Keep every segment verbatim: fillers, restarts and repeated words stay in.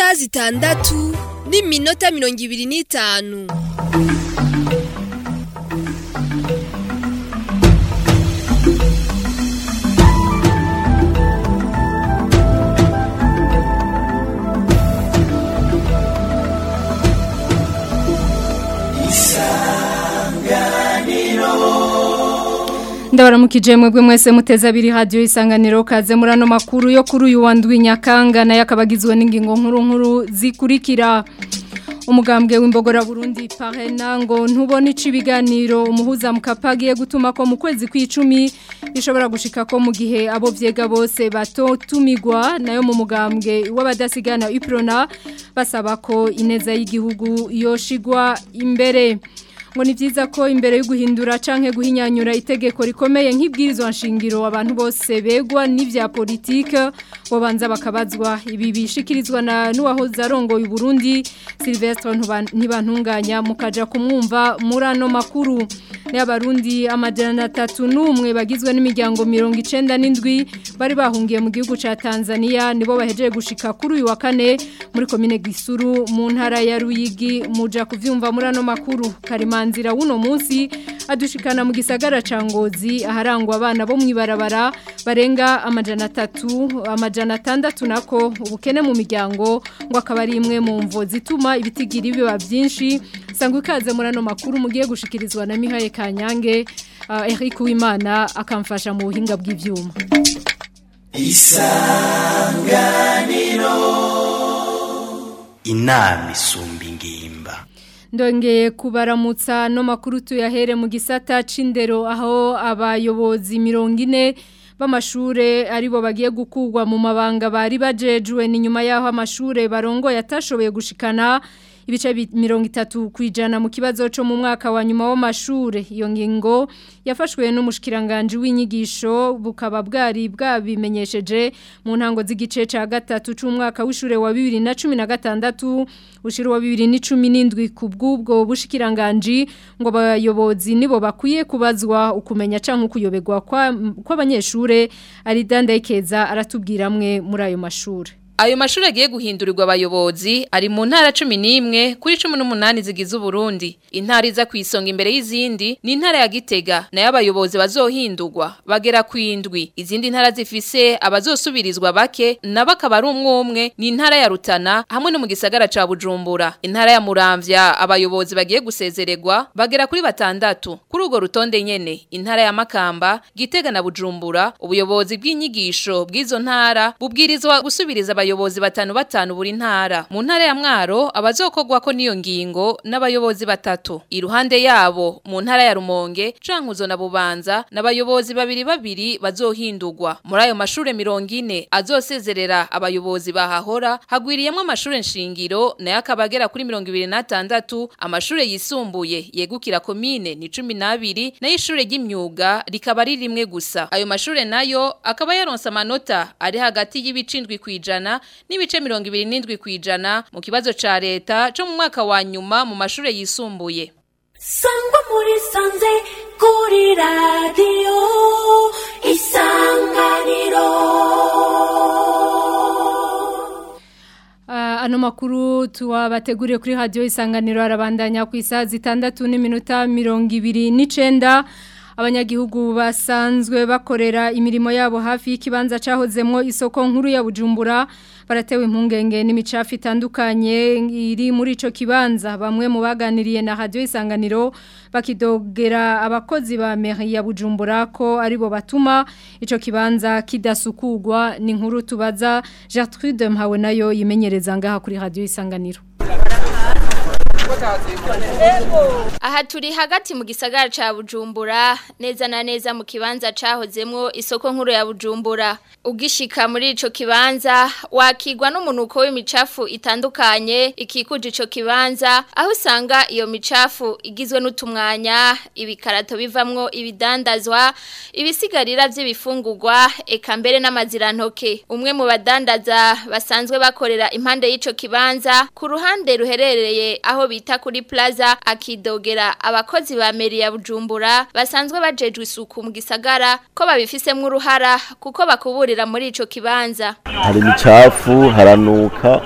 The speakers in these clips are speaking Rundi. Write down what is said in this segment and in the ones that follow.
isaha zitandatu n'iminota mirongo ibiri n'itanu. Ndabaramukije mwebwe mwese muteza abiri radio isanganiro kaze murano makuru yo kuri uyu wandwi Nyakanga na yakabagizwe n'ingingo nkuru nkuru zikurikira. Umugambwe w'imbogora Burundi Parena ngo ntubone icibiganiro umuhuza mukapagiye gutuma ko mu kwezi kw'icumi bishobora gushika ko mu gihe abo vyega bose batotumigwa nayo mu mugambwe w'abadasigana Uprona basaba ko ineza y'igihugu yoshigwa imbere. Ngo ni byiza ko imbere yo guhindura canke guhinyanyura itegeko rikomeye nk'ibwirizwa nshingiro abantu bose begwa n'ivya politike bobanza bakabazwa ibi bishikirizwa na nuwahoza arongoye Burundi Sylvestre ntibantunganya mukaja kumwumva murano makuru n'abarundi amajana atatu n'umwe bagizwe n'imiryango mirongo icenda n'indwi bari bahungiye mu gihugu ca Tanzania nibo bahejeje gushika kuri uyu wa kane muri komine Gisuru mu ntara ya Ruyigi muja kuvyumva murano makuru karima nzira uno munsi adushikana mu gisagara ca Ngozi aharangwa abana bo mwibarabara barenga amajana atatu amajana atandatu nako ubukene mu miryango ngo akaba ari imwe mu mvo zituma ibitigira biba byinshi sangwe kaze murano makuru mugiye gushikirizwa na Mihaye Kanyange uh, Eric Uwimana akamfasha mu buhinga bw'ivyuma. Isanganiro inama isumba ingimba. Ndongeye kubaramutsa no makuru tuyahere mu gisata c'indero aho abayobozi mirongo ine b'amashure aribo bagiye gukugwa mu mabanga bari bajejwe ni nyuma yaho amashure barongo yatashoboye gushikana ibice mirongo itatu kwijana mu kibazo cyo mu mwaka wa nyuma w'amashure iyo ngingo yafashwe n'umushikiranganje w'inyigisho bukaba bwari bwabimenyesheje mu ntango z'igice ca gatatu c'umwaka w'ishure wa bibiri na cumi na gatandatu ushiro wa bibiri na cumi n'indwi kubw'ubwo bushikiranganje ngo bayobozi nibo bakwiye kubazwa ukumenya canke ukuyobegwa kw'abanyeshure ari Dandayikeza aratubwiramwe muri ayo mashure. Ayo mashuri agiye guhindurirwa abayobozi ari mu ntara cumi n'imwe kuri cumi n'umunani zigize Burundi. Intara iza kwisonga imbere y'izindi ni intara ya Gitega nayo abayobozi bazohindurwa bagera kwindwi. Izindi ntara zifise abazosubirizwa bake nabo akaba ari umwe umwe ni intara ya Rutana hamwe no mu gisagara ca Bujumbura. Intara ya Muramvya abayobozi bagiye gusezeregwa bagera kuri batandatu. Kuri urwo rutonde nyene intara ya Makamba, Gitega na Bujumbura ubuyobozi bw'inyigisho bw'izo ntara bubwirizwa gusubiriza abayobozi abayobozi batanu batanu buri ntara. Mu ntara ya Mwaro abazokogwa ko niyo ngingo n'abayobozi batatu. Iruhande yabo mu ntara ya Rumonge Cankuzo na Bubanza n'abayobozi babiri babiri bazohindurwa. Muri ayo mashure mirongo ine azosezerera abayobozi bahahora hagwiriyemwe amashure nshingiro nayo akabagera kuri mirongo ibiri na tandatu, amashure yisumbuye yegukira komine ni cumi n'abiri nayo ishure ry'imyuga rikaba ari rimwe gusa. Ayo mashure nayo akaba yaronse amanota ari hagati y'ibicindwi kwijana n'ibice mirongo ibiri n'indwi kwijana mu kibazo ca leta cyo mu mwaka wa nyuma mu mashure yisumbuye. Sangwa muri sanze kuri radio Isanganiro. Uh, ano makuru tuwabateguriye kuri radio Isanganiro arabandanya ku isaha zitandatu n'iminota mirongo ibiri n'icenda. Abanyagihugu basanzwe bakorera imirimo yabo hafi y'ikibanza cahozemwo isoko nkuru ya Bujumbura baratewe impungenge n'imicafu itandukanye iri muri ico kibanza. Bamwe mu baganiriye na radio Isanganiro bakidogera abakozi ba mairie ya Bujumbura ko aribo batuma ico kibanza kidasukugwa. Ni nkuru tubaza Gertrude Mpawe nayo yimenyereza ngaha kuri radio Isanganiro. Aha turi hagati mu gisagara ca Bujumbura neza na neza mu kibanza cahozemwo isoko nkuru ya Bujumbura. Ugishika muri ico kibanza wakigwa n'umunuko w'imicafu itandukanye ikikuje ico kibanza aho usanga iyo micafu igizwe n'utumwanya ibikarato bivamwo ibidandazwa ibisigarira vy'ibifungurwa eka mbere n'amazirantoke. Umwe mu badandaza basanzwe bakorera impande y'ico kibanza ku ruhande ruherereye aho bita kuri plaza akidogera abakozi ba mairie ya Bujumbura basanzwe bajejwe isuku mu gisagara ko babifisemwe uruhara kuko bakuburira muri ico kibanza. Hari micafu haranuka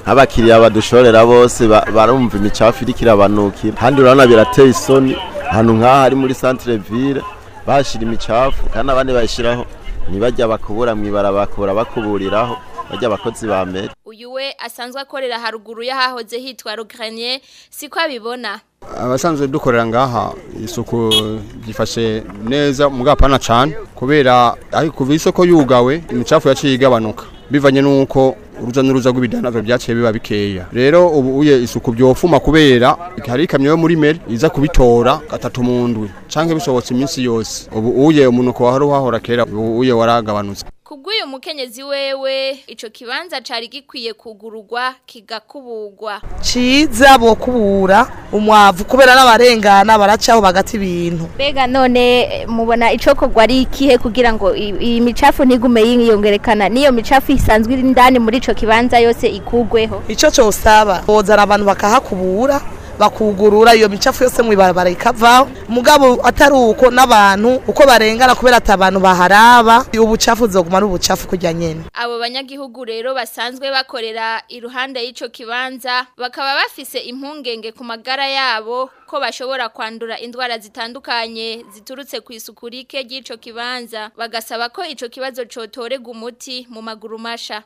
nk'abakiriya badushorera bose barumva imicafu iriko irabanukira kandi urabona birateye isoni ahantu nk'aha ari muri centre ville bashira imicafu kandi abandi bayishiraho ntibajya bakubura mwibara bakubura bakuburiraho bajya abakozi ba mbere. Uyu we asanzwe akorera haruguru y'ahahoze hitwa Rugrenier siko abibona. Abasanzwe dukorera ngaha isuku gifashe neza mugapana cyane kubera ari kuva isoko yugawe imicafu yaciye igabanuka bivanye nuko uruza n'uruza rw'ibidandazwa byaciye biba bikeya. Rero ubu uye isuku byofuma kubera hari ikamyo yo muri meri iza kubitora gatatu mu ndwi canke bishobotse iminsi yose. Ubu uye umuntu ko wahora wahora kera uye waragabanutse. Kubw'uyu mukenyezi wewe ico kibanza cari gikwiye kugururwa kigakubugwa. Ciza bo kubura umwavu kubera n'abarengana baracaho bagati ibintu. Bega none mubona ico kogwa ari ikihe kugira ngo iyi micafu ntigume yiyongerekana niyo micafu isanzwe iri ndani muri ico kibanza yose ikugweho. Ico cyo usaba bozara abantu bakahakubura bakugurura iyo micafu yose mu ibarabara ikavaho mugabo atari uko n'abantu uko barengana kubera atabantu baharaba ubucafu zoguma ari ubucafu kujya nyene. Abo banyagihugu rero basanzwe bakorera iruhande y'ico kibanza bakaba bafise impungenge ku magara yabo ko bashobora kwandura indwara zitandukanye ziturutse ku isuku rike ry'ico kibanza bagasaba ko ico kibazo cotorega umuti mu maguru masha.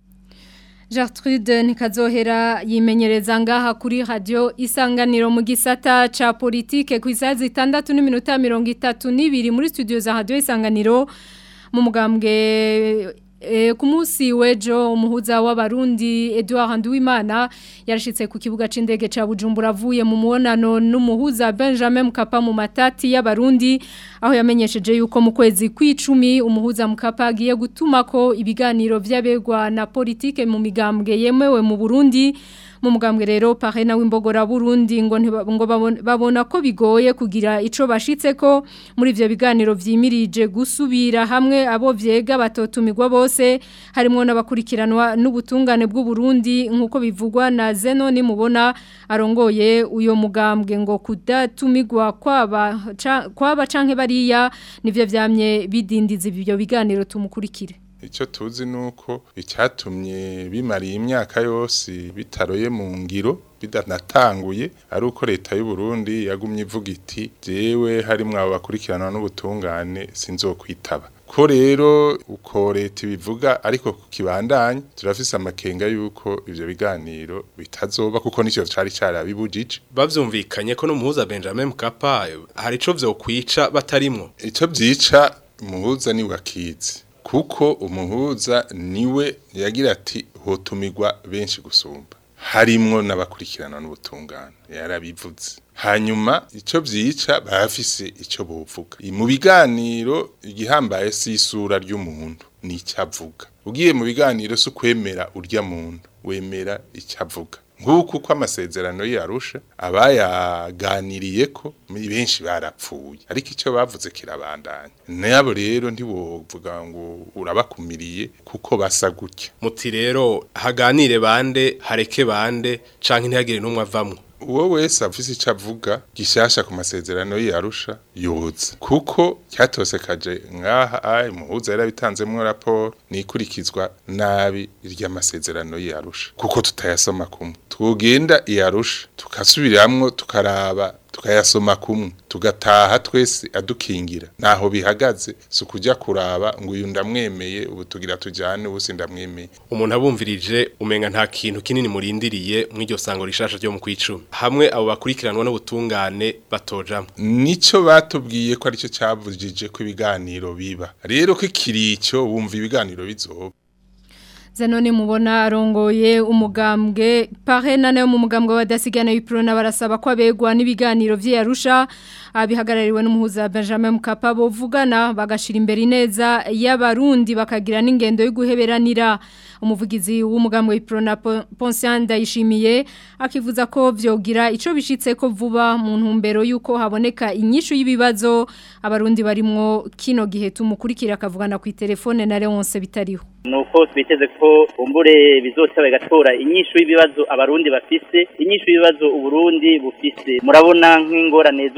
Gertrude Nikazohera yimenyereza ngaha kuri radio Isanganiro mu gisata ca politike ku isaha zitandatu n'iminota mirongo itatu n'ibiri muri studio za radio Isanganiro mu mugambwe E, ku munsi wejo umuhuza w'abarundi Edouard Nduwimana yarashitse ku kibuga c'indege ca Bujumbura avuye mu muonano n'umuhuza Benjamin Mkapa mu matati y'abarundi aho yamenyesheje yuko mu kwezi kw'icumi umuhuza Mkapa agiye gutumako ibiganiro vy'abegwa na politike mu migambwe yemewe mu Burundi mu mugambwe rero Parena w'imbogora Burundi ngo ngo babona ko bigoye kugira ico bashitseko muri ivyo biganiro vyimirije gusubira hamwe abo vyega batotumirwa bose harimo n'abakurikiranwa n'ubutungane bw'u Burundi nkuko bivugwa na Zeno ni mubona arongoye uyo mugambwe ngo kudatumirwa kwaba ca, kwaba canke bariya nivyo vyamye bidindiza ivyo biganiro tumukurikire. Icyo tuzi nuko icyatumye bimariye imyaka yose bitaroye mu ngiro bidanatanguye ari uko leta y'u Burundi yagumye ivuga iti jewe harimwe abo bakurikirana n'ubutungane sinzokwitaba ko rero uko leta bivuga ariko kukibandanya turafise amakenga yuko ivyo biganiro bitazoba kuko nico cari carabibujije bavyumvikanye ko no muhuza Benjamin Mkapa hari ico vyo kwica batarimwo ico vyica muhuza ni wakizi kuko umuhuza niwe yagira ati hotumirwa benshi gusumba harimwo n'abakurikirana n'ubutungane yarabivuze hanyuma ico vyica bafise ico bovuga mu biganiro igihambaye si isura ry'umuntu ni icyavuga ugiye mu biganiro so kwemera urya muntu wemera icyavuga nguko uko amasezerano yarusha abayaganiriye ko benshi barapfuye ariko icyo bavuze kirabandanya nabo rero ntibovuga ngo urabakumiriye kuko basa gutya muti rero haganire bande hareke bande canke ntihagire numwe avamwe uwo wese afise icyo avuga gishasha ku masezerano yarusha yoza kuko cyatosekaje ngaha ay muhuza yarabitanzemwo raporo nikurikizwa nabi irya masezerano yarusha kuko tutayasoma kumwe tugenda yarusha tukasubiramwo tukaraba tukayasoma kumwe tugataha twese adukingira naho bihagaze so kujya kuraba ngo uyu ndamwemeye ubu tugira tujyane ubusi ndamwemeye umuntu abumvirije umenga nta kintu kinini murindiriye mw'iryo sango rishasha ryo mu kwicumi hamwe abo bakurikiranwa n'ubutungane batojamwe nico batubwiye ko aricyo cyavujije ko ibiganiro biba rero ko ikirico bumva ibiganiro bizoba Zanone mubona arongoye umugambwe Parena nayo mu mugambwe wadasigana y'Iprona barasaba ko abegwa n'ibiganiro vy'Arusha abihagarariwe n'umuhuza Benjamin Mkapa bovugana bagashira imbere neza y'abarundi bakagira n'ingendo yo guheberanira umuvugizi w'umugambwe w'Iprona Poncien Ndayishimiye akivuza ko vyogira ico bishitse ko vuba mu ntumbero yuko haboneka inyishu y'ibibazo abarundi barimwo kino gihe tumukurikira akavugana ku telefone na Leonce bitariho nuko twiteze ko umbure bizosaba gatora inyishu y'ibibazo abarundi bafise inyishu y'ibibazo uburundi bufise murabona nk'ingorane z'ubutunzi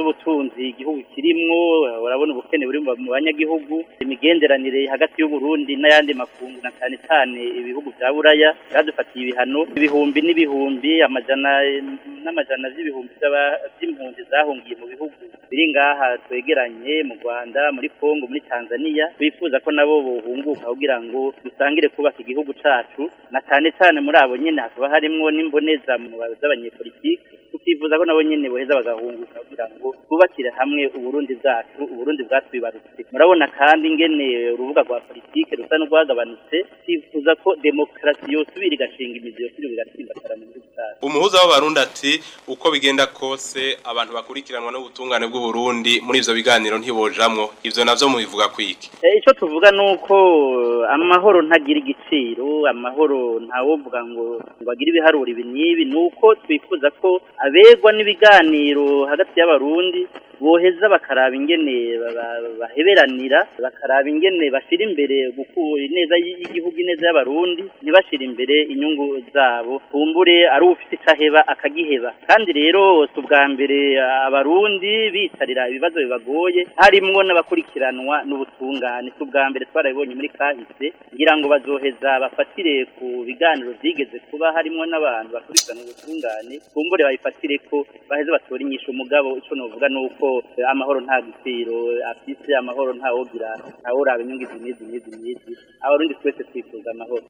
ubutunzi igihugu kirimwo urabona ubukene buri mu banyagihugu imigenderanire hagati y'u Burundi n'ayandi makungu na cyane cyane ibihugu bya Buraya byadufatiye ibihano ibihumbi n'ibihumbi amajana n'amajana y'ibihumbi by'impunzi zahungiye mu bihugu biri ngaha twegeranye mu Rwanda muri Kongo muri Tanzania bifuza ko nabo bohunguka kugira ngo dusangire kubaka igihugu cacu na cyane cyane muri abo nyene hakaba harimwo n'imboneza mu z'abanyepolitiki tukifuza ko nabo nyene boheza bagahunguka kugira ngo twubakire hamwe uburundi bwacu uburundi bwatwibarutse murabona kandi ingene urubuga rwa politike rusa n'urwagabanutse twifuza ko demokrasi yosubira igashinga imizi yosubira igatsimbatara mu gihugu cyacu umuhuza w'abarundi ati uko bigenda kose abantu bakurikiranwa n'ubutungane bw'u Burundi muri ivyo biganiro ntibojamwo ivyo navyo mubivuga kwiki eh ico tuvuga nuko amahoro ntagira igiciro amahoro ntawovuga ngo bagira ibiharuro ibi nibi nuko twifuza ko abegwa n'ibiganiro hagati y'abarundi boheza bakaraba ingene baheberanira bakaraba ingene bashira imbere gukura neza y'igihugu neza y'abarundi ntibashira imbere inyungu zabo kumbure ari ufite caheba akagiheba kandi rero tubwa mbere abarundi bitarira ibibazo bibagoye harimwo n'abakurikiranwa n'ubutungane tubwa mbere twarabibonye muri kahise ngira ngo bazoheza bafatire ku biganiro byigeze kuba harimwo n'abantu bakurikirana ubutungane kumbure bayifatire ko baheze batora inyisho umugabo ico novuga nuko amahoro nta giciro afise amahoro nta wogira nta uraba inyungu zinizi nizi nizi abarundi twese twifuza amahoro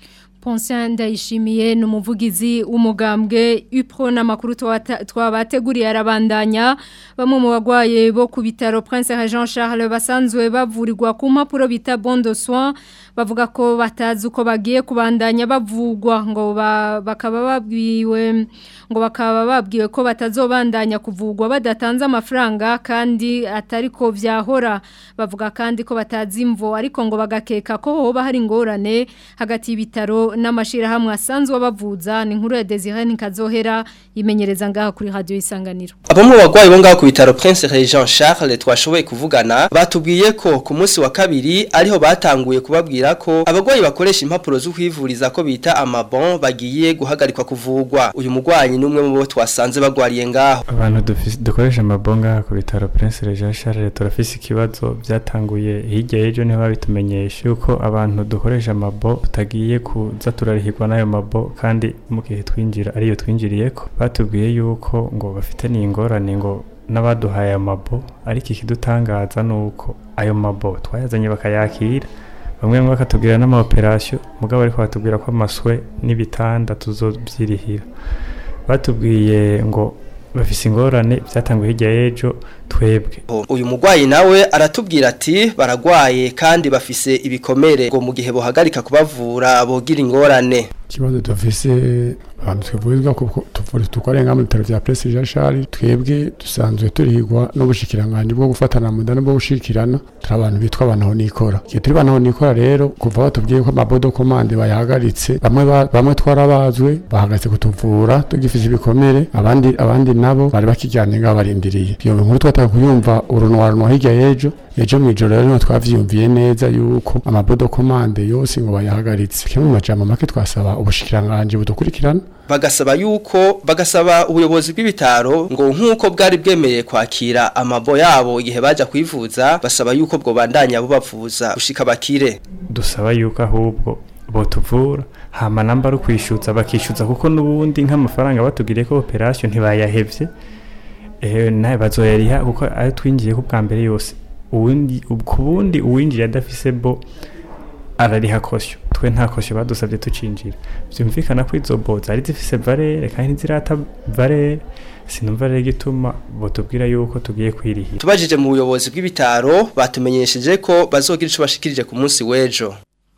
Ponsian Ndayishimiye n'umuvugizi w'umugambwe Upro n'amakuru twabateguriye arabandanya bamwe mu bagwaye bo ku bitaro Prince Jean Charles basanzwe bavurirwa ku mpapuro bita bon de soins bavuga ko batazi uko bagiye kubandanya bavugwa ngo bakaba babwiwe ngo bakaba babwiwe ko batazobandanya kuvugwa badatanze amafaranga kandi atariko vyahora bavuga kandi ko batazi imvo ariko ngo bagakeka ko hoba hari ingorane hagati y'ibitaro n'amashira hamwe asanzwe bavuza ni nkuru ya Desire Nikazohera imenyereza ngaha kuri radio Isanganiro. Abo mu bagwayi bo ngaho ku bitaro Prince Jean Charles twashoboye kuvugana batubwiye ko ku munsi wa kabiri ariho batanguye kubabwira ko abagwayi bakoresha impapuro zo kwivuriza ko bita amabon bagiye guhagarikwa kuvugwa. Uyu mugwayi numwe mu bo twasanze bagwariye ngaho. Abantu dukoresha amabon ngaho ku bitaro Prince Jean Charles turafise ikibazo byatanguye hirya y'ejo niho babitumenyesha yuko abantu dukoresha amabon tutagiye kuza turarihirwa nayo mabo kandi mu gihe twinjira ariyo twinjiriyeko batubwiye yuko ngo bafite n'ingorane ngo n'abaduhaye amabo ariko ikidutangaza nuko ayo mabo twayazanye bakayakira bamwe mu bakatubwira n'ama operation mugabo ariko batubwira ko amaswe n'ibitanda tuzobyirihira batubwiye ngo bafise ingorane byatanguye hirya y'ejo twebwe. Uyu mugwayi nawe aratubwira ati baragwaye kandi bafise ibikomere ngo mu gihe bohagarika kubavura bogira ingorane. Kibazo dufise abantu twivurizwa kuko tuvura tukorenga mu bitaro bya Prince Jean Charles twebwe dusanzwe turihigwa no bushikiranganje bwo gufatana mu ndano bwo gushikirana turabantu bitwa abantu nikora. Igihe turi bantu nikora rero kuva batubwiye ko amabodo commande bayahagaritse bamwe bamwe twarabazwe bahagaze kutuvura tugifise ibikomere abandi abandi nabo bari bakijyanye ngabarindiriye. Iyo nkuru twata kuyumva urunwaro no hirya y'ejo ejo mwijoro rero twavyumviye neza yuko amabodo commande yose ngo bayahagaritse. Kimwe mu majambo make twasaba ubushikiranganje budukurikirana bagasaba yuko bagasaba ubuyobozi bw'ibitaro ngo nkuko bwari bwemeye kwakira amabo yabo igihe baja kwivuza basaba yuko bwo bandanya bubavuza ushika bakire. Dusaba yuko ahubwo bo tuvura hama namba ru kwishyuza bakishyuza kuko nubundi nk'amafaranga batugiriye ko operation ntibayahevye eh naye bazoyariha kuko ayo twinjiye ku bwa mbere yose uwindi kubundi uwinjiye adafise bo arariha kosyo twe nta kosyo badusabye tucinjira byumvikana ko izo bo zari zifise valere kandi zirata valere sinumva rero gituma botubwira yuko tugiye kwirihira. Tubajije mu buyobozi bw'ibitaro batumenyesheje ko bazogira ico bashikirije ku munsi w'ejo.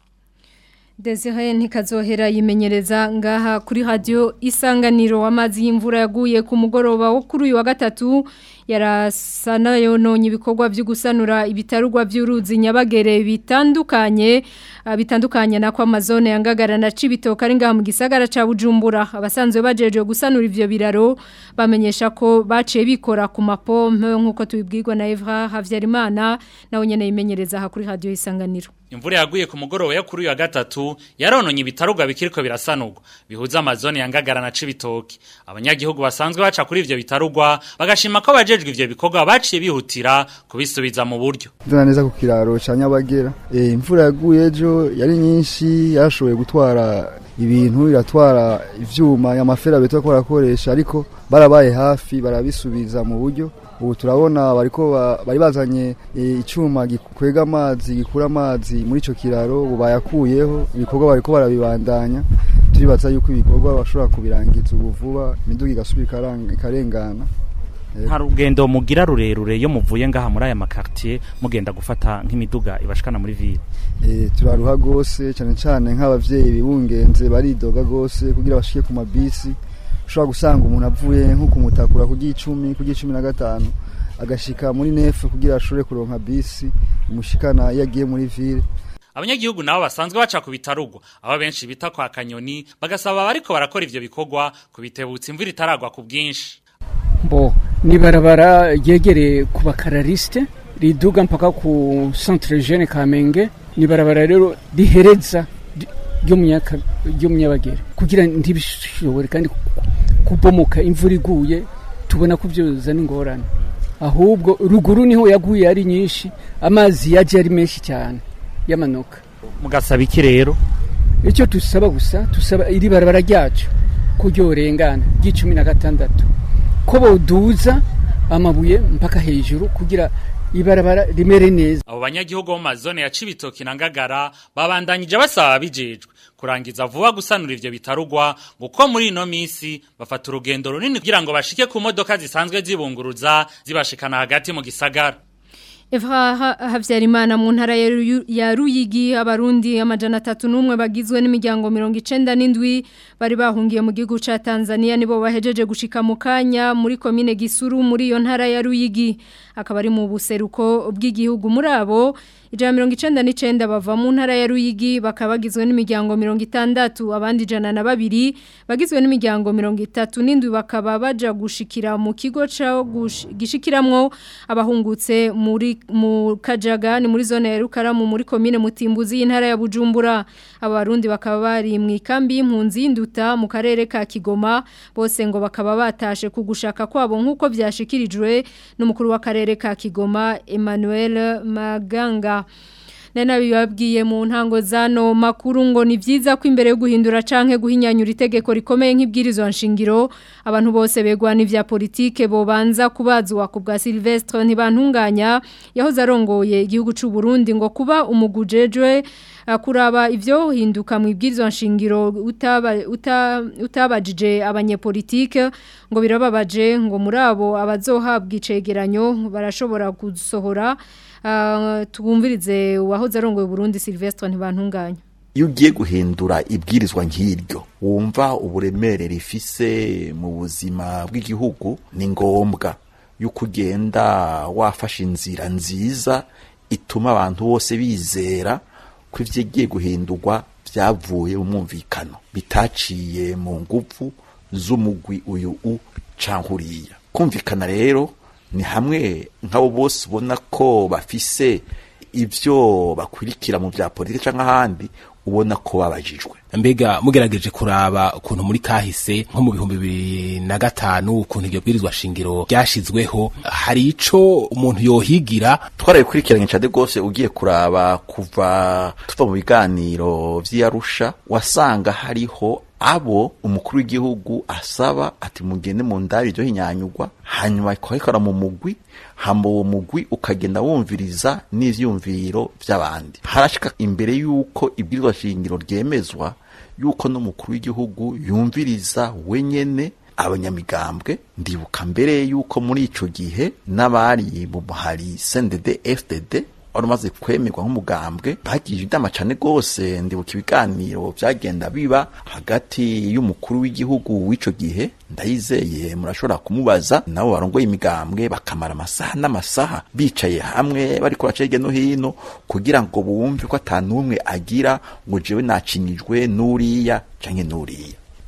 Desire Nikazohera yimenyereza ngaha kuri radio Isanganiro amazi y'imvura yaguye ku mugoroba wo kuri uyu wa gatatu yarasana yononye ibikorwa byo gusanura ibitarugwa by'uruzi Nyabagere bitandukanye bitandukanye na kwa Amazone yangagara na Cibitoke ari ngaha mu gisagara ca Bujumbura abasanzwe bajeje gusanura ivyo biraro bamenyesha ko baciye bikora ku mapompe nkuko tubibwirwa na Evra Havyarimana nawe nyene yimenyereza ha kuri radio Isanganiro. imvura yaguye ku mugoroba yo kuri uyu wa gatatu yarononye ibitarugwa bikiriko birasanurwa bihuza amazone ya Ngagara na Cibitoke. Abanyagihugu basanzwe baca kuri ivyo bitarugwa bagashima ko abajejwe ivyo bikorwa baciye bihutira kubisubiza mu buryo. Ndana neza ku kiraro ca Nyabagera. Eh imvura yaguye ejo yari nyinshi yashoboye gutwara ibintu iratwara ivyuma y'amafera beto ko barakoresha ariko barabaye hafi barabisubiza mu buryo. Ubu turabona bariko bari bazanye icuma gikwega amazi gikura amazi muri ico kiraro ubu bayakuyeho ibikorwa bariko barabibandanya turibaza yuko ibikorwa bashobora kubirangiza ubu vuba imiduga igasubira ikarengana. Nta rugendo mugira rurerure yo muvuye ngaha muri aya makartier mugenda gufata nk'imiduga ibashikana muri ville. Eh turaruha gose cyane cyane nk'abavyeyi bibungenze baridoga gose kugira bashike ku mabisi. Ushobora gusanga umuntu avuye nko kumutakura ku gicumi ku gicumi na gatanu agashika muri nefu kugira ashobore kuronka bisi umushikana yagiye muri ville. Abanyagihugu nabo basanzwe baca ku bitarugwa aba benshi bita kwa Kanyoni bagasaba bariko barakora ivyo bikorwa kubitebutsa imvura itaragwa ku bwinshi. Bo ni barabara yegereye ku bakarariste riduga mpaka ku centre jeune Kamenge ni barabara rero rihereza ryo munyaka ryo munyabagera kugira ndibishobore kandi kubomoka imvura iguye tubona ko byoza n'ingorane ahubwo ruguru niho yaguye ari nyinshi amazi yaje ari menshi cyane yamanuka. Mugasaba iki rero? Icyo tusaba gusa tusaba iri barabara ryacu kuryorengana gicumi na gatandatu ko boduza amabuye mpaka hejuru kugira ibarabara rimere neza. Abo banyagihugu mu mazone ya Cibitoke na Ngagara babandanyije basaba bijejwe kurangiza vuba gusanura ivyo bitarugwa nguko muri ino misi bafata urugendo runini kugira ngo bashike ku modoka zisanzwe zibunguruza zibashikana hagati mu gisagara. Eva Havyarimana mu ntara ya Ruyigi abarundi amajana atatu n'umwe bagizwe n'imiryango mirongo icenda n'indwi bari bahungiye mu gihugu ca Tanzania nibo bahejeje gushika mu kanya muri komine Gisuru muri iyo ntara ya Ruyigi akaba ari mu buseruko bw'igihugu muri abo ijana mirongo icenda n'icenda bava mu ntara ya Ruyigi bakabagizwe n'imiryango mirongo itandatu abandi ijana na babiri bagizwe n'imiryango mirongo itatu n'indwi bakaba baja gushikira mu kigo ca gishikiramwo abahungutse muri mu Kajaga ni muri zone ya Rukaramu muri komine Mutimbuzi y'intara ya Bujumbura abarundi bakaba bari mu ikambi y'impunzi y'Induta mu karere ka Kigoma bose ngo bakaba batashe kugushaka kwabo nkuko byashikirijwe n'umukuru w'akarere ka Kigoma Emmanuel Maganga. Nena bibabwiye mu ntango zano makuru ngo ni vyiza ko imbere yo guhindura canke guhinyanyura itegeko rikomeye nk'ibwirizwa nshingiro abantu bose begwa n'ivya politike bobanza kubazwa ku bwa Silvestre ntibantunganya yahoze arongoye igihugu c'u Burundi ngo kuba umugujejwe kuraba ivyo hinduka mu ibwirizwa nshingiro utaba uta, utabajije abanyepolitike ngo birababaje ngo murabo abazohabwa icegeranyo barashobora gusohora. Uh, tubumvirize wahoze arongoye Burundi Silvestre ntibantunganya. Iyo ugiye guhindura ibwirizwa nk'iryo wumva uburemere rifise mu buzima bw'igihugu ni ngombwa yuko ugenda wafashe inzira nziza ituma abantu bose bizera ko ivyigiye guhindurwa vyavuye mu mwumvikano bitaciye mu nguvu z'umugwi uyu u cankuriya. Kumvikana rero ni hamwe nk'abo bose ubona ko bafise ivyo bakurikira mu vya politike canke ahandi ubona ko babajijwe. Mbega mugerageje kuraba ukuntu muri kahise nko mu bihumbi bibiri na gatanu ukuntu iryo bwirizwa shingiro ryashizweho hari ico umuntu yohigira. Twarabikurikiranye cyane gose ugiye kuraba kuva tuva mu biganiro vy'Arusha wasanga hariho abo umukuru w'igihugu asaba ati mugende mu ndari ryo hinyanyugwa hanyuma ikora mu mugwi hamba uwo mugwi ukagenda wumviriza n'ivyumviro vy'abandi. Harashika imbere yuko ibwirizwa shingiro ryemezwa yuko n'umukuru w'igihugu yumviriza wenyene abanyamigambwe. Ndibuka mbere yuko muri ico gihe n'abari mu Buhari C N D D F D D orumaze kwemerwa nk'umugambwe bagije idama cyane gose. Ndibuka ibiganiro byagenda biba hagati y'umukuru w'igihugu w'ico gihe Ndayizeye murashobora kumubaza nabo barongoye imigambwe bakamara amasaha n'amasaha bicaye hamwe bari ko bacege no hino kugira ngo bumve ko atanumwe agira ngo jewe nacinyijwe nuriya canke nuriya.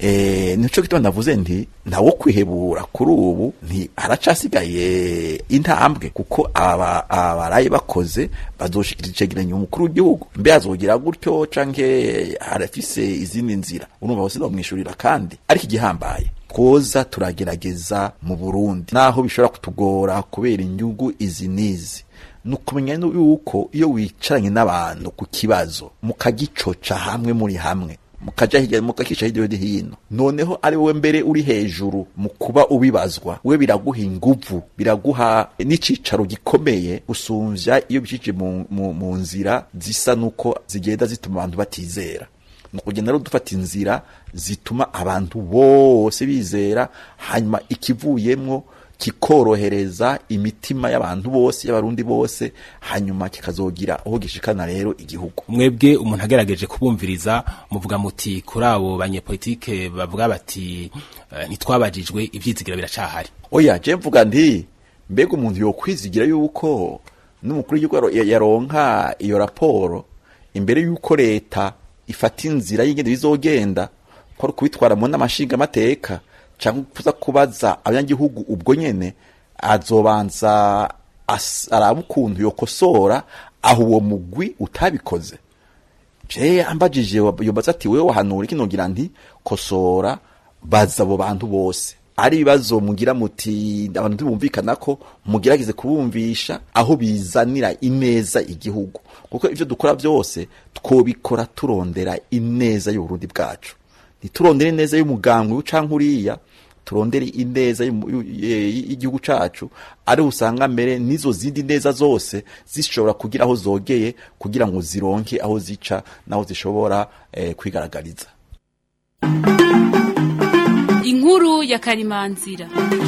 eh nico gituma ndavuze nti ntawo kwihebura kuri ubu nti haracasigaye intambwe kuko aba abaraye bakoze bazoshikiricegeranya umukuru w'igihugu mbe azogira gutyo canke harafise izindi nzira urumva bose bamwishurira kandi ariko igihambaye koza turagerageza mu Burundi naho bishobora kutugora kubera inyugu izi nizi nukumenya yuko iyo wicaranye n'abantu ku kibazo mukagicoca hamwe muri hamwe mukaja hirya mukakisha hirya de hino noneho ari wowe mbere uri hejuru mu kuba ubibazwa we biraguha inguvu biraguha n'icicaro gikomeye usumvya iyo bicije mu, mu, mu nzira zisa nuko zigenda zituma abantu batizera nukugenda rero dufata inzira zituma abantu bose bizera hanyuma ikivuyemwo kikorohereza imitima y'abantu bose y'abarundi bose hanyuma kikazogira aho gishikana rero igihugu mwebwe umuntu agerageje kubumviriza muvuga muti kuri abo banyepolitike bavuga bati uh, nitwabajijwe ivyizigira biracahari oya je mvuga nti mbega umuntu yo kwizigira yuko n'umukuru w'igihugu yaronka iyo raporo imbere yuko leta ifata inzira y'ingendo bizogenda ko kubitwara mu n'amashinga amateka cyangwa kuza kubaza abanyagihugu ubwo nyene azobanza arabukuntu yokosora aho uwo mugwi utabikoze je ambajije yobaza ati wewe wahanura kinogira nti kosora baza abo bantu bose ari bibazo mugira muti abantu bumvikana ko mugiragize kubumvisha aho bizanira ineza igihugu kuko ivyo dukora byose twobikora turondera ineza y'uburundi bwacu niturondere neza y'umugambwe ucanka uriya turondere ineza y'igihugu cacu ari usanga mbere nizo zindi neza zose zishobora kugira aho zogeye kugira ngo zironke aho zica naho zishobora eh, kwigaragariza. Inkuru ya Karimanzira.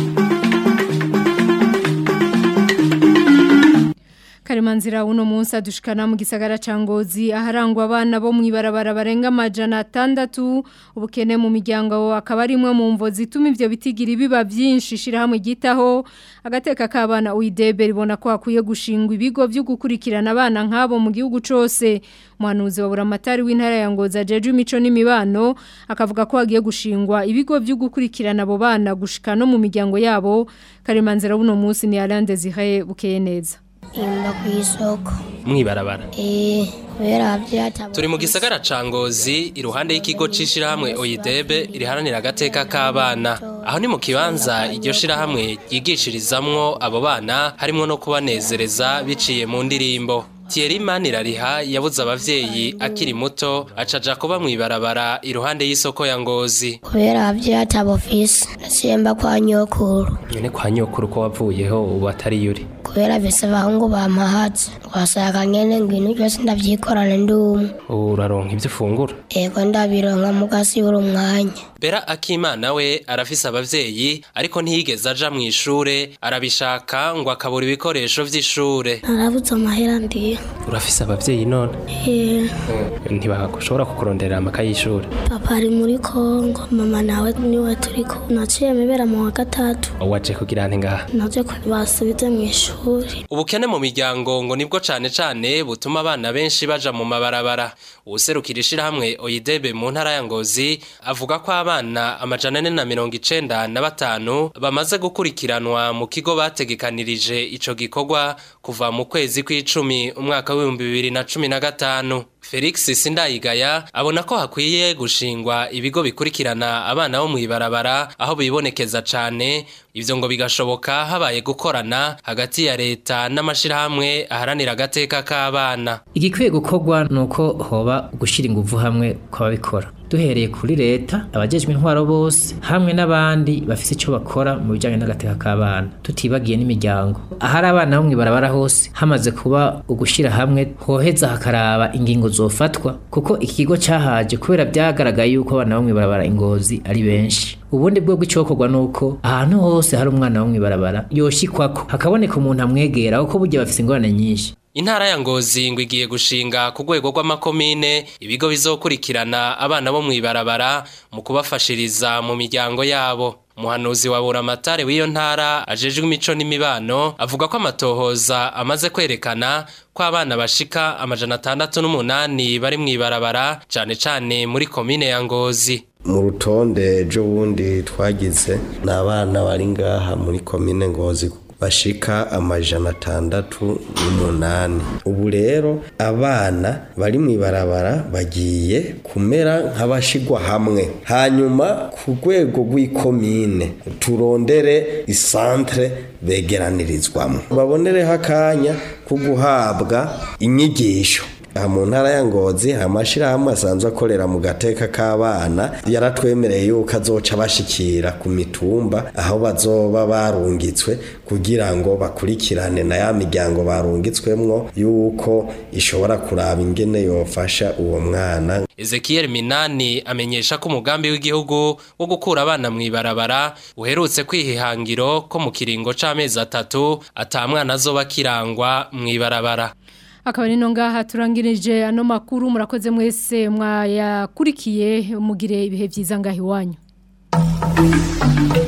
Karimanzira uno munsi adushikana mu gisagara ca Ngozi aharangwa abana bo mwibarabara barenga amajana atandatu ubukene mu miryango akaba ari imwe mu mvo zituma ivyo bitigira biba byinshi shira hamwe gitaho agateka kabana uidebe ribona ko akwiye gushingwa ibigo byo gukurikirana abana nkabo mu gihugu cose muhanuzi wa buramatari w'intara ya Ngozi ajeje imico n'imibano akavuga ko agiye gushingwa ibigo byo gukurikirana abo bana gushika no mu miryango yabo. Karimanzira uno munsi ni Alande zihaye bukeye neza imba kwisoko mwibarabara eh kubera byata turi mu gisagara ca Ngozi iruhande y'ikigo cishira hamwe Oyidebe iriharanira agateka k'abana aho ni mu kibanza iryo shira hamwe yigishirizamwo abo bana harimo no kubanezereza biciye mu ndirimbo. Thierry Manirariha yabuze abavyeyi akiri muto acaja kuba mwibarabara iruhande y'isoko ya Ngozi kubera byata bofisi nasemba kwa nyokuru nyene kwa nyokuru ko wavuyeho ubu atari yuri kubera bese bahungu bamahatse wasaka nyene ngwino byose ndavyikorana ndum uraronka ivyo fungura ego ndabironka mugasi urumwanya. Bera Akimana we arafise abavyeyi ariko ntiyigeze aja mu ishure arabishaka ngo akabura ibikoresho vy'ishure narabuze amahera ndi urafise abavyeyi none eh ntibagushobora kukurondera amakaye y'ishure papa ari muri Kongo mama nawe niwe turiko naciye mebera mu wa gatatu waje kugira nte ngaha naje kubasubiza mu ishure. Ubukene mu miryango ngo nibwo cane cane butuma abana benshi baja mu mabarabara. Userukira ishirahamwe Oyidebe mu ntara ya Ngozi avuga ko abana amajana ane na mirongo icenda na batanu bamaze gukurikiranwa mu kigo bategekanirije ico gikorwa kuva mu kwezi kw'icumi umwaka w'ibihumbi bibiri na cumi na gatanu. Felix Sindayigaya abona ko hakwiye gushingwa ibigo bikurikirana abana bo mwibarabara aho bibonekeza cane ivyo ngo bigashoboka habaye gukorana hagati ya leta n'amashirahamwe aharanira agateka k'abana. Igikwiye gukorwa nuko hoba gushira inguvu hamwe kwabikora duhereye kuri leta abajejwe intwaro bose hamwe n'abandi bafise ico bakora mu bijanye n'agateka k'abana tutibagiye n'imiryango ahari abana bo mwibarabara hose hamaze kuba ugushira hamwe hoheza hakaraba ingingo zofatwa kuko ikigo cahaje kubera byagaragaye yuko abana bo mwibarabara Ingozi ari benshi. Ubundi bwo bw'icokorwa nuko ahantu hose hari umwana wo mwibarabara yoshikwako hakaboneka umuntu amwegera uko burya bafise ingorane nyinshi. Intara ya Ngozi ngo igiye gushinga ku rwego rw'amakomine ibigo bizokurikirana abana bo mwibarabara mu kubafashiriza mu miryango yabo. Muhanuzi wa buramatare w'iyo ntara ajejwe imico n'imibano avuga ko amatohoza amaze kwerekana ko abana bashika amajana atandatu n'umunani bari mwibarabara cane cane muri komine ya Ngozi. mu rutonde ejo bundi twagize n'abana bari ngaha muri komine Ngozi bashika amajana atandatu n'umunani. Ubu rero abana bari mwibarabara bagiye kumera nk'abashigwa hamwe, hanyuma ku rwego rw'ikomine turondere isantre begeranirizwamo, babonereho akanya ko guhabwa inyigisho. Aha mu ntara ya Ngozi amashirahamwe asanzwe akorera mu gateka k'abana yaratwemereye yuko azoca bashikira ku mitumba aho bazoba barungitswe kugira ngo bakurikirane na ya miryango barungitswemwo yuko ishobora kuraba ingene yofasha uwo mwana. Ezekiel Minani amenyesha ko umugambi w'igihugu wo gukura abana mwibarabara uherutse kwihihangiro ko mu kiringo c'amezi atatu atamwana azoba kirangwa mwibarabara. Akaba nino ngaha turangirije ano makuru murakoze mwese mwayakurikiye mugire ibihe byiza ngahi wanyu.